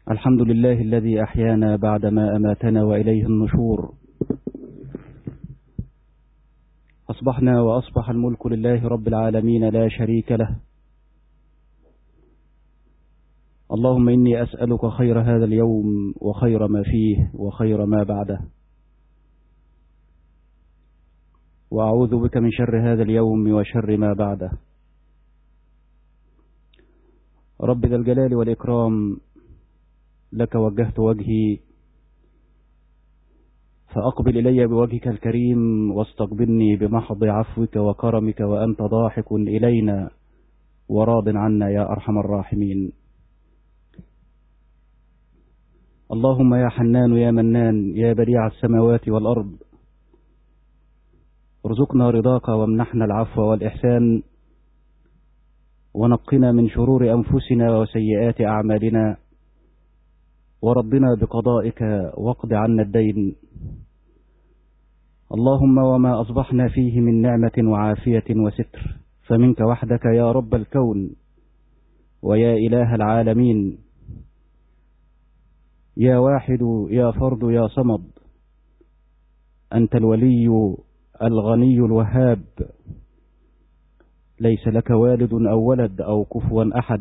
الحمد لله الذي أحيانا بعدما أماتنا وإليه النشور. أصبحنا وأصبح الملك لله رب العالمين لا شريك له. اللهم إني أسألك خير هذا اليوم وخير ما فيه وخير ما بعده، وأعوذ بك من شر هذا اليوم وشر ما بعده. رب ذا الجلال والإكرام، لك وجهت وجهي فأقبل إلي بوجهك الكريم واستقبلني بمحض عفوك وكرمك وأنت ضاحك إلينا وراض عنا يا أرحم الراحمين. اللهم يا حنان يا منان يا بديع السماوات والأرض، ارزقنا رضاك وامنحنا العفو والإحسان، ونقنا من شرور أنفسنا وسيئات أعمالنا، وربنا بقضائك واقض عنا الدين. اللهم وما أصبحنا فيه من نعمة وعافية وستر فمنك وحدك يا رب الكون ويا إله العالمين، يا واحد يا فرد يا صمد، أنت الولي الغني الوهاب، ليس لك والد أو ولد أو كفوا أحد،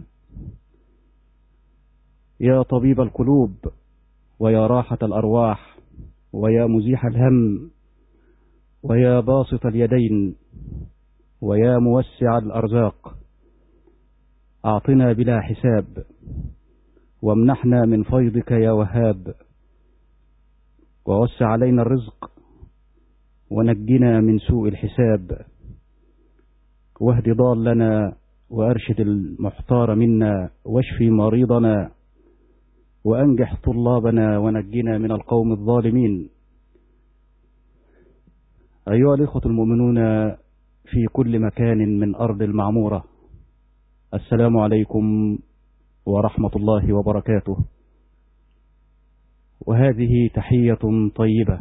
يا طبيب القلوب ويا راحة الأرواح ويا مزيح الهم ويا باسط اليدين ويا موسع الأرزاق، أعطنا بلا حساب وامنحنا من فيضك يا وهاب، ووسع علينا الرزق ونجنا من سوء الحساب، واهد ضالنا وأرشد المحتار منا، واشفي مريضنا وأنجح طلابنا ونجنا من القوم الظالمين. أيها الإخوة المؤمنون في كل مكان من أرض المعمورة، السلام عليكم ورحمة الله وبركاته. وهذه تحية طيبة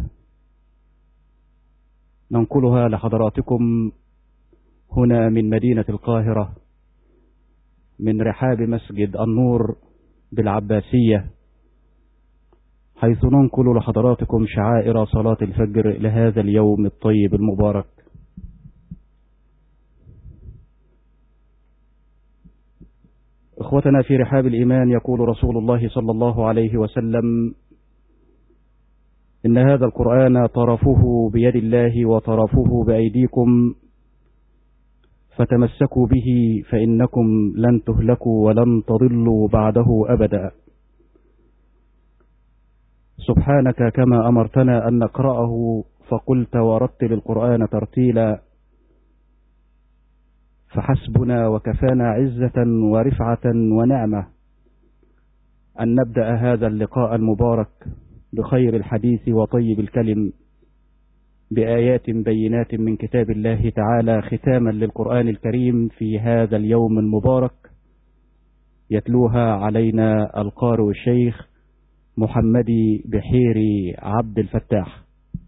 ننقلها لحضراتكم هنا من مدينة القاهرة، من رحاب مسجد النور بالعباسية، حيث ننقل لحضراتكم شعائر صلاة الفجر لهذا اليوم الطيب المبارك. إخوتنا في رحاب الإيمان، يقول رسول الله صلى الله عليه وسلم: إن هذا القرآن طرفه بيد الله وطرفه بأيديكم، فتمسكوا به فإنكم لن تهلكوا ولن تضلوا بعده أبدا. سبحانك كما أمرتنا أن نقرأه فقلت ورتل القرآن ترتيلا، فحسبنا وكفانا عزة ورفعة ونعمة أن نبدأ هذا اللقاء المبارك بخير الحديث وطيب الكلم، بآيات بينات من كتاب الله تعالى، ختاما للقرآن الكريم في هذا اليوم المبارك، يتلوها علينا القارئ الشيخ محمدي بحيري عبد الفتاح.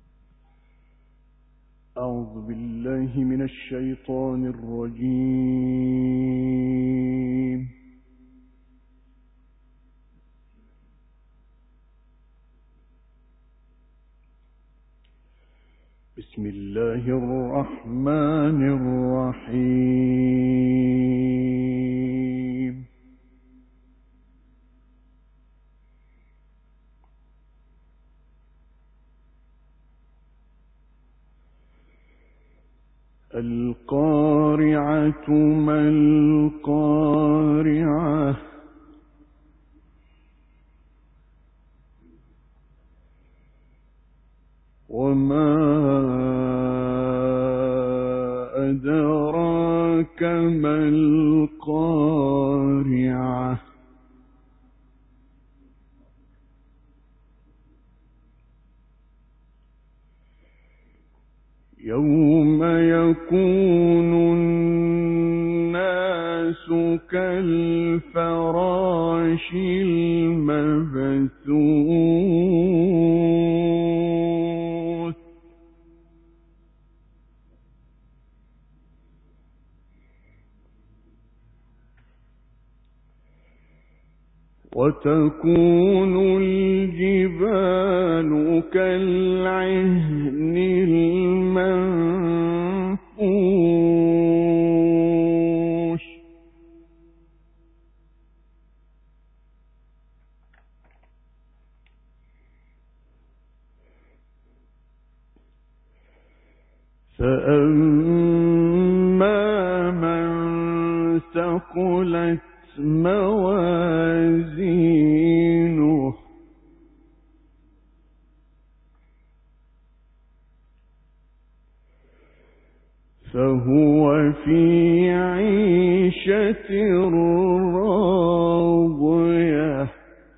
أعوذ بالله من الشيطان الرجيم. بسم الله الرحمن الرحيم. القارعة ما القارعة، وما أدراك ما القارعة، يوم يكون الناس كالفراش المبثوث، وتكون الجبال كالعهن المنفوش فأما من ثقلت موازينه فهو في عيشة راضية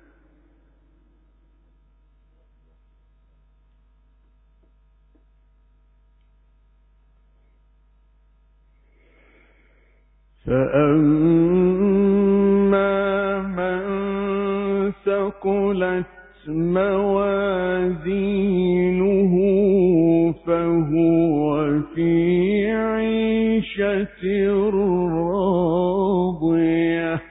فأما من ثقلت موازينه فهو في عيشة راضية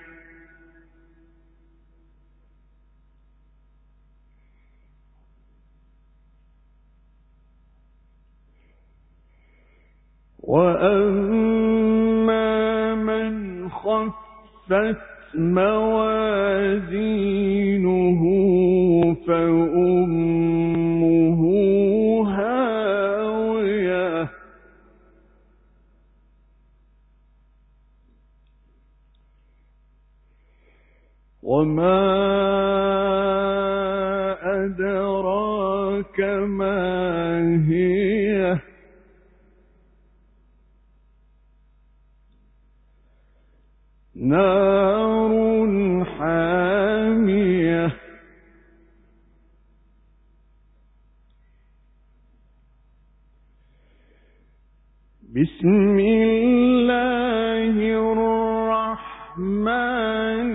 وأما من خفت موازينه فأمه هاوية وما أدراك ما هي نار حامية بسم الله الرحمن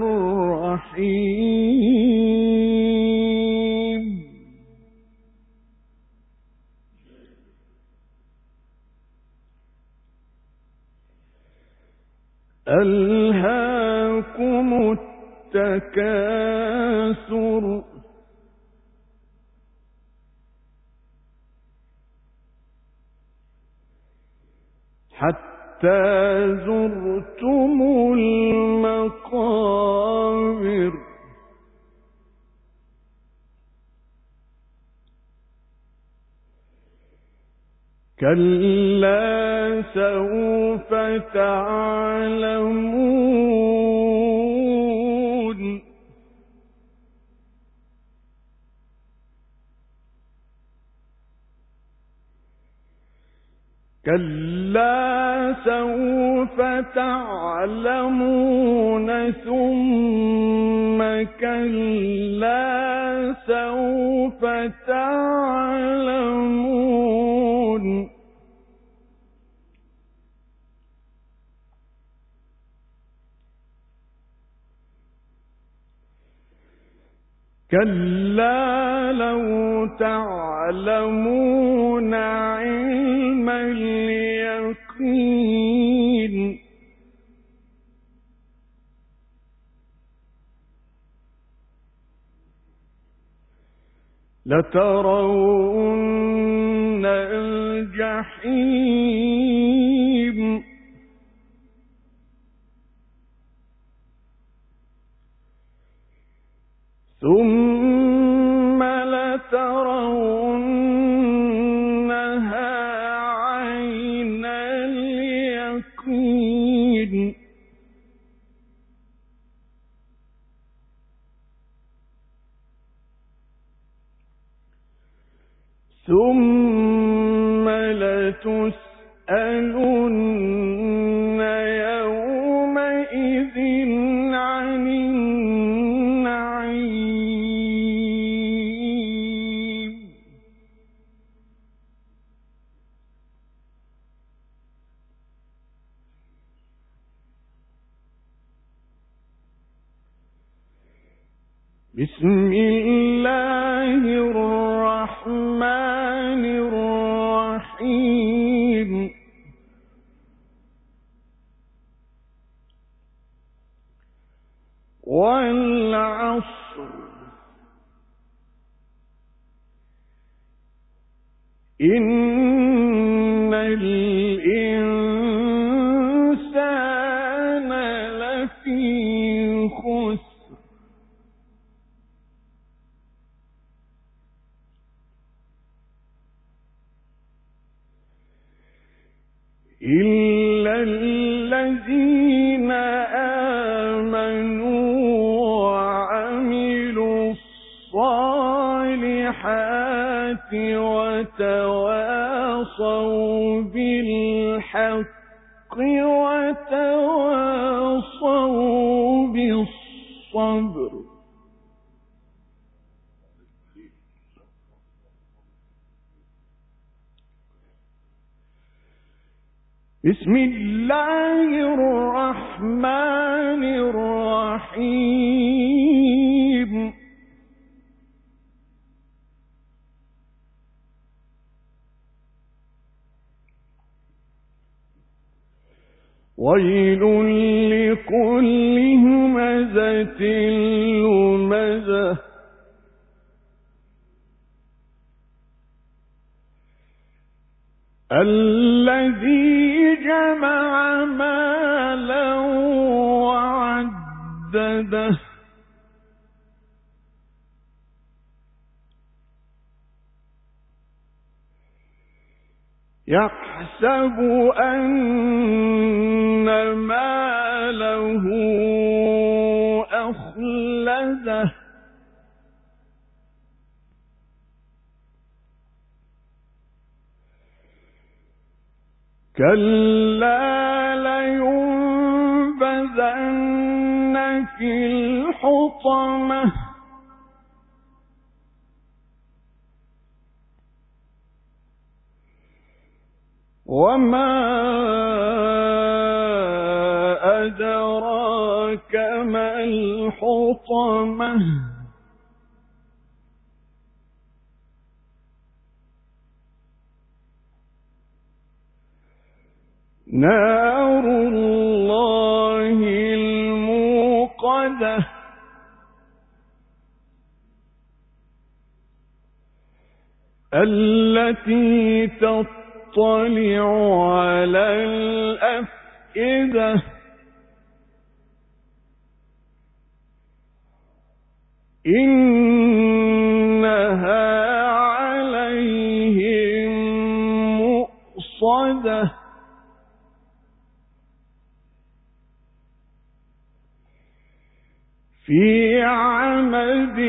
الرحيم ألهاكم التكاثر حتى زرتم المقابر كلا سوف تعلمون كلا سوف تعلمون ثم كلا سوف تعلمون كلا لو تعلمون علم اليقين لترون الجحيم ثم لترونها عين اليقين ثم لتسألن يومئذ عن النعيم بسم الله الرحمن الرحيم والقمر والعصر إن الإنسان لفي خسر إلا الذين آمنوا وعملوا الصالحات وتواصوا بالحق وتواصوا بالصبر. بسم الله الرحمن الرحيم. ويل لكل همزة لمزة الذي جمع مالا وعدده يحسب أن ماله أخلده كلا لينبذن في الحطمة وما أدراك ما الحطمة نار الله الموقدة التي تطلع على الأفئدة إنها عليهم مؤصدة في عمد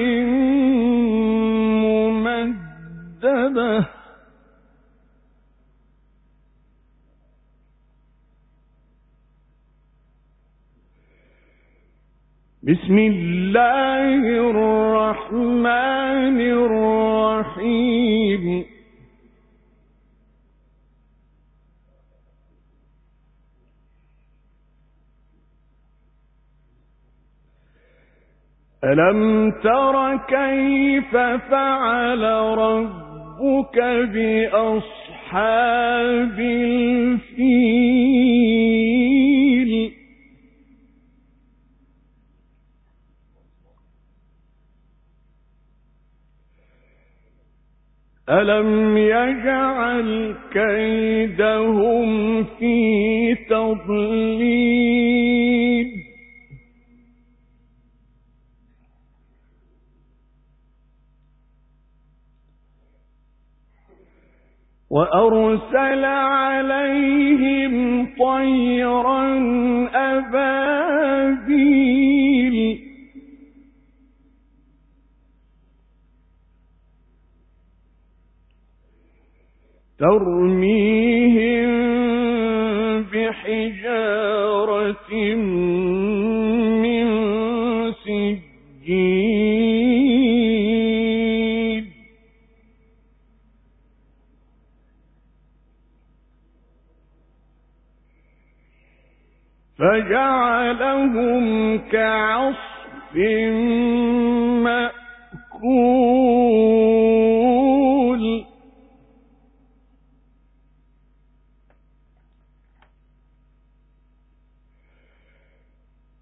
ممددة بسم الله الرحمن الرحيم ألم تر كيف فعل ربك بأصحاب الفيل ألم يجعل كيدهم في تضليل وأرسل عليهم طيرا أبابيل ترميهم بحجارة من سجيل فجعلهم كعصف مأكول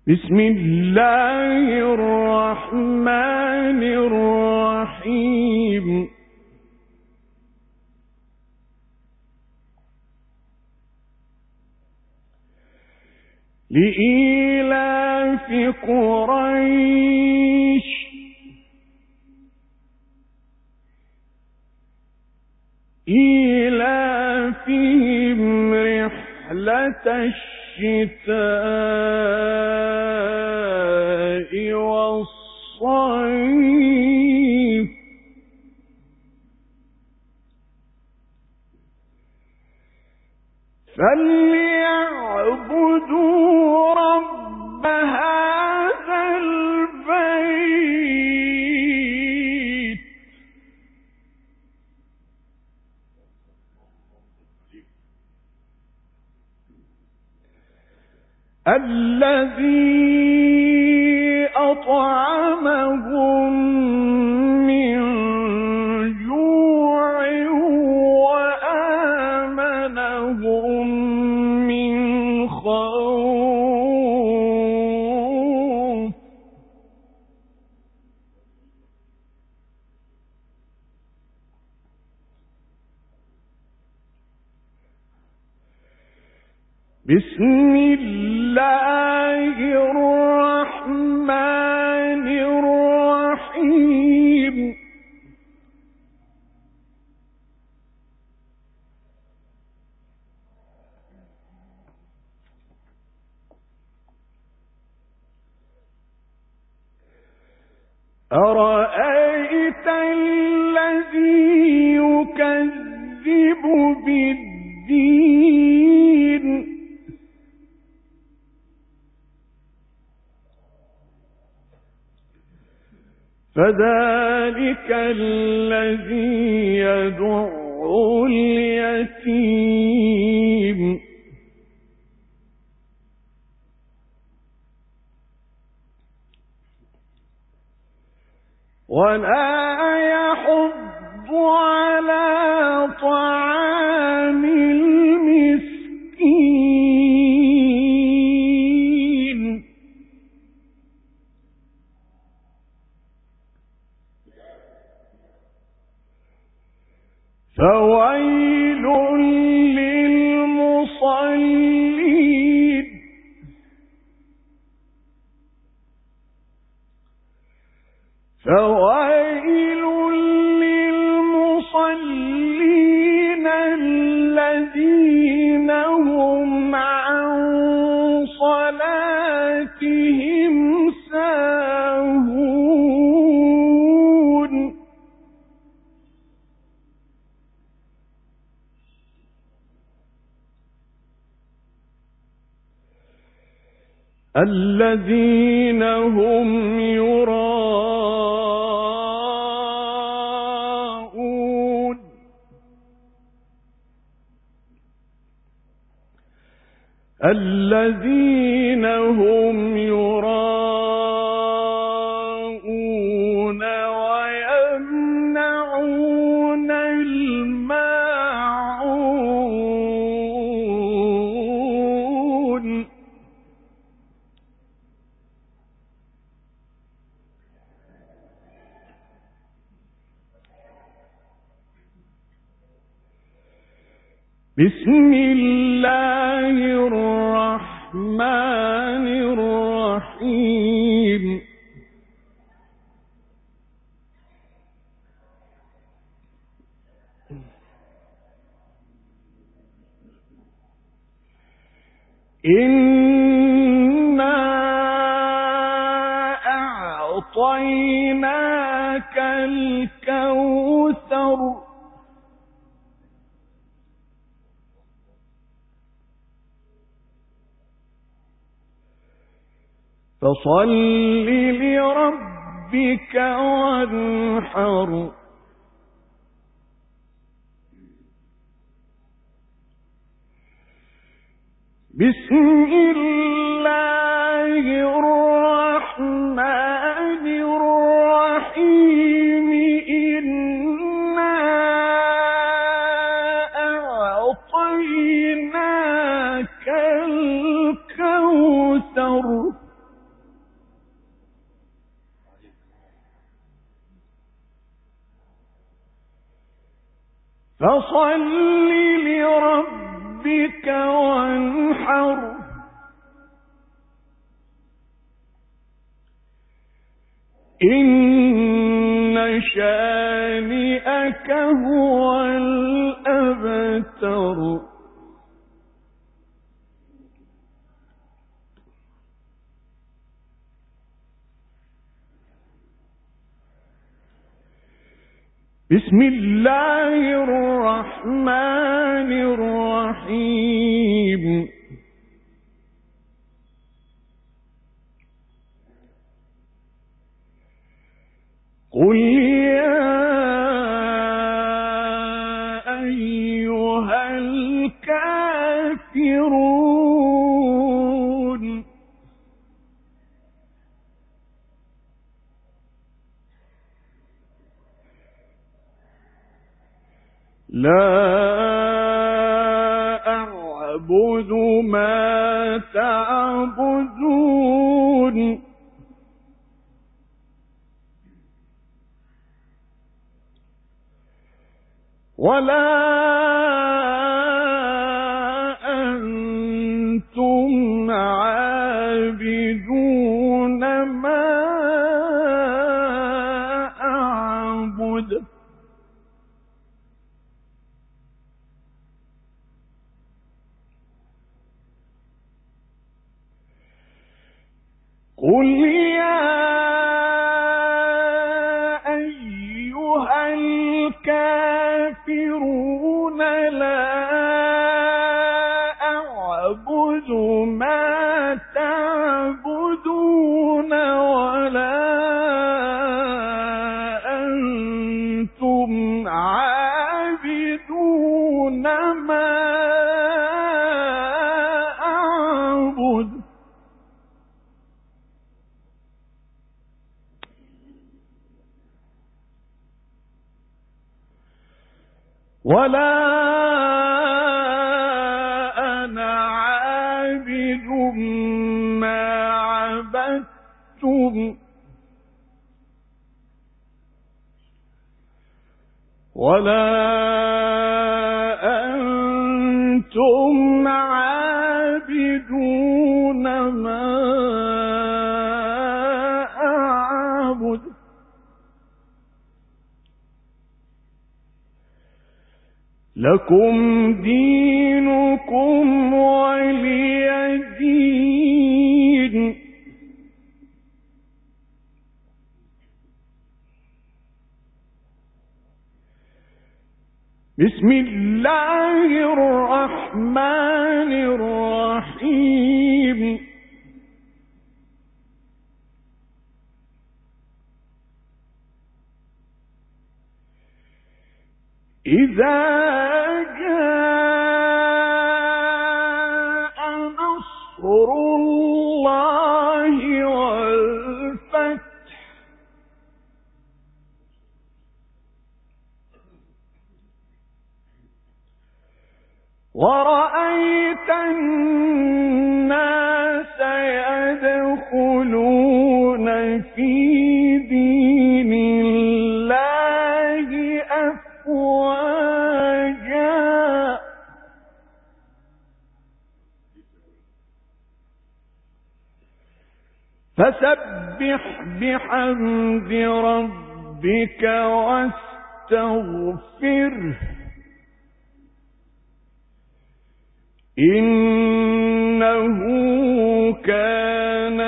بسم الله الرحمن الرحيم لإيلاف قريش إيلافهم رحلة الشتاء والصيف فليعبدوا رب هذا البيت الذي أطعمهم من جوع وآمنهم من خوف بسم الله الرحمن الرحيم أرأيت الذي يكذب بالدين فذلك الذي يدع اليتيم ولا يحض على طعام المسكين فويل للمصلين فويل للمصلين الذين هم عن صلاتهم ساهون الذين هم يراءون الذين هم يراءون ويمنعون الماعون بسم الله الرحمن الرحيم إنا أعطيناك الكوثر فصل لربك وانحر بسم الله الرحمن الرحيم إنا أعطيناك الكوثر فصل لربك وانحر إن شانئك هو الأبتر بسم الله الرحمن الرحيم قل يا أيها الكافرون لا أعبد ما تعبدون ولا أنتم عابدون ما أعبد قل يا أيها الكافرون لا أعبد ما تعبدون ولا أنتم عابدون ما أعبد ولا أنا عابد ما عبدتم ولا أنتم عابدون ما أعبد لكم دينكم ولي دين بسم الله الرحمن الرحيم إذا جاء نصر الله والفتح ورأيت الناس يدخلون في دين الله أفواجا فسبح بحمد ربك واستغفره إنه كان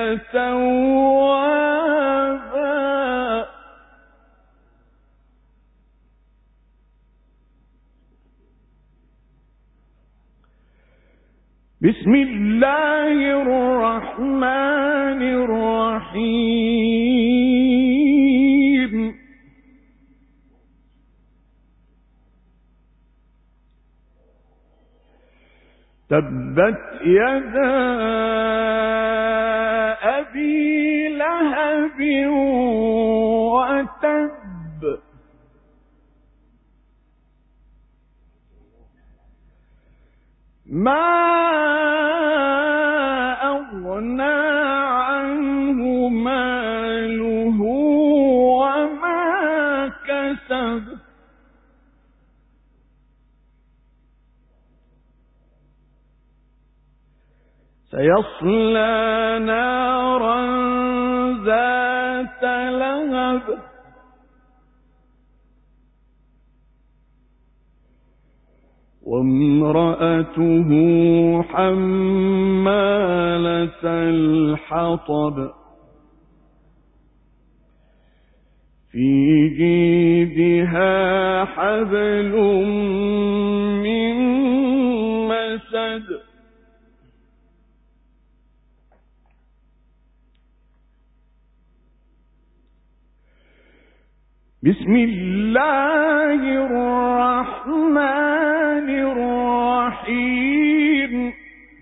توابا بسم الله الرحمن الرحيم تبت يدا أبي لهب وتب ما أغنى عنه ماله وما كسب سيصلى نارا ذات لهب وامرأته حمالة الحطب في جيدها حبل من مسد بسم الله الرحمن الرحيم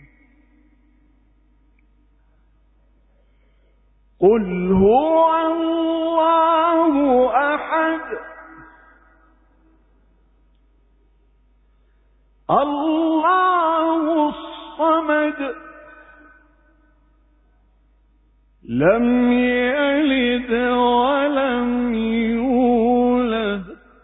قل هو الله أحد الله الصمد لم يلد ولم يولد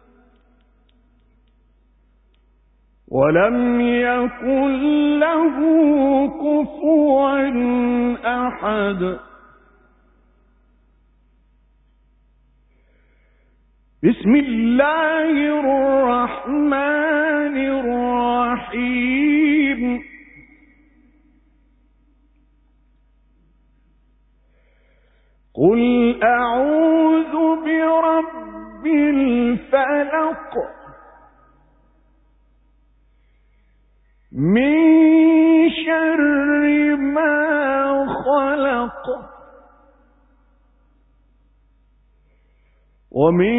ولم يكن له كفوا أحد بسم الله الرحمن الرحيم قل أعوذ برب الفلق من شر ما خلق ومن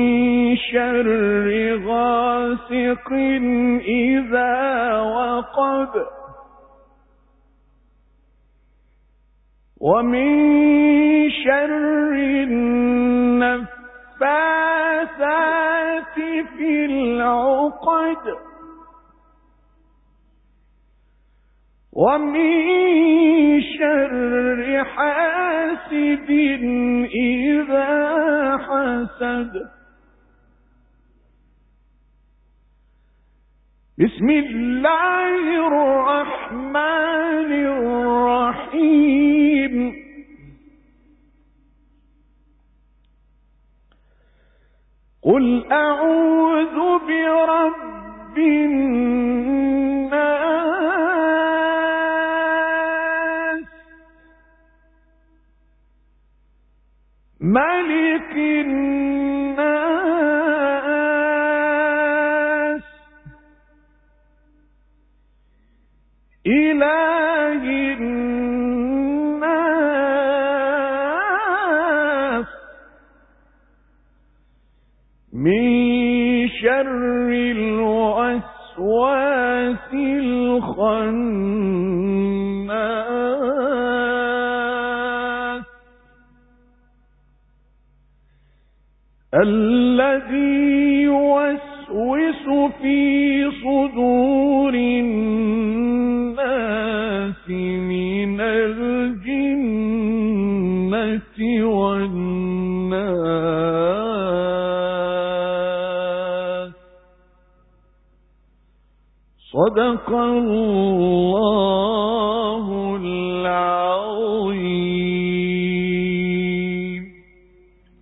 شر غاسق إذا وقب ومن شر النفاثات في العقد ومن شر حاسد إذا حسد بسم الله الرحمن الرحيم قل أعوذ برب الناس ملك الناس إله الناس من شر الوسواس الخناس الذي يوسوس في صدور الناس من الجنة والناس صدق الله العظيم.